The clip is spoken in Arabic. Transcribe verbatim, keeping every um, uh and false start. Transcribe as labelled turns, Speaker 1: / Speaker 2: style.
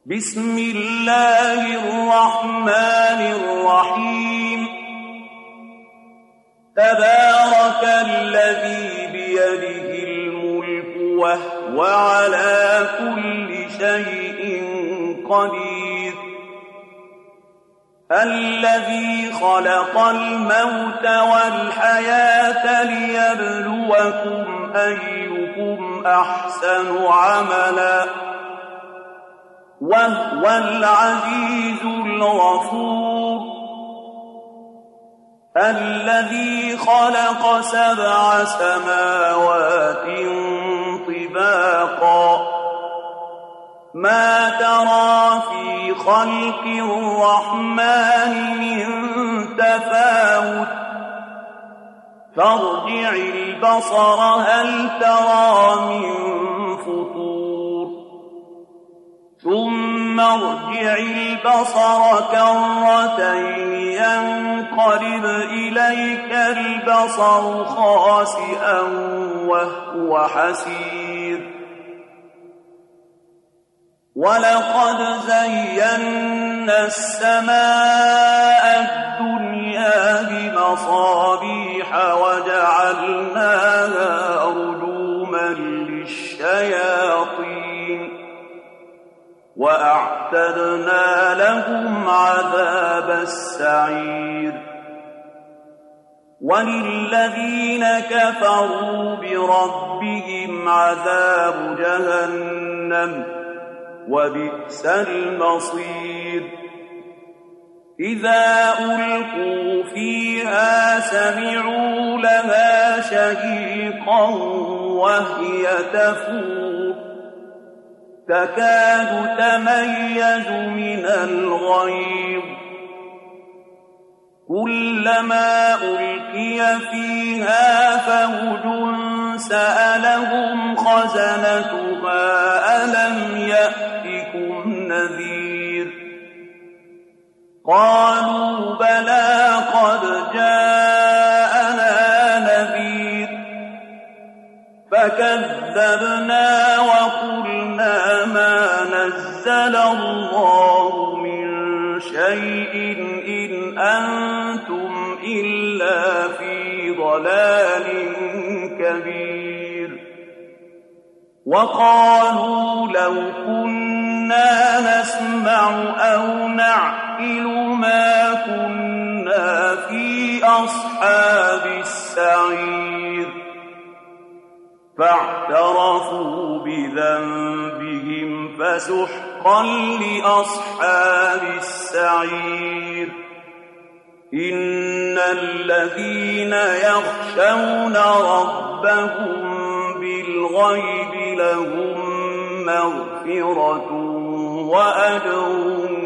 Speaker 1: بسم الله الرحمن الرحيم تبارك الذي بيده الملك وهو على كل شيء قدير الذي خلق الموت والحياة ليبلوكم أيكم أحسن عملا وهو العزيز الغفور الذي خلق سبع سماوات طباقا ما ترى في خلق الرحمن من تفاوت فارجع البصر هل ترى من فطور ثم ارجع البصر كرتين ينقلب إليك البصر خاسئا وهو حسير ولقد زينا السماء الدنيا بمصابيح وجعلناها رجوما للشياطين وأعتدنا لهم عذاب السعير وللذين كفروا بربهم عذاب جهنم وبئس المصير إذا ألقوا فيها سمعوا لها شهيقا وهي تفور تكاد تميز من الغيظ كلما ألقي فيها فوج سألهم خزنتها ألم يأتكم نذير قالوا بلى قد جاءنا نذير فكذبنا وقلنا ما نزل الله من شيء إن أنتم إلا في ضلال كبير وقالوا لو كنا نسمع أو نعقل ما كنا في أصحاب السعير فاعترفوا بذنبهم فسحقا لأصحاب السعير إن الذين يخشون ربهم بالغيب لهم مغفرة وأجر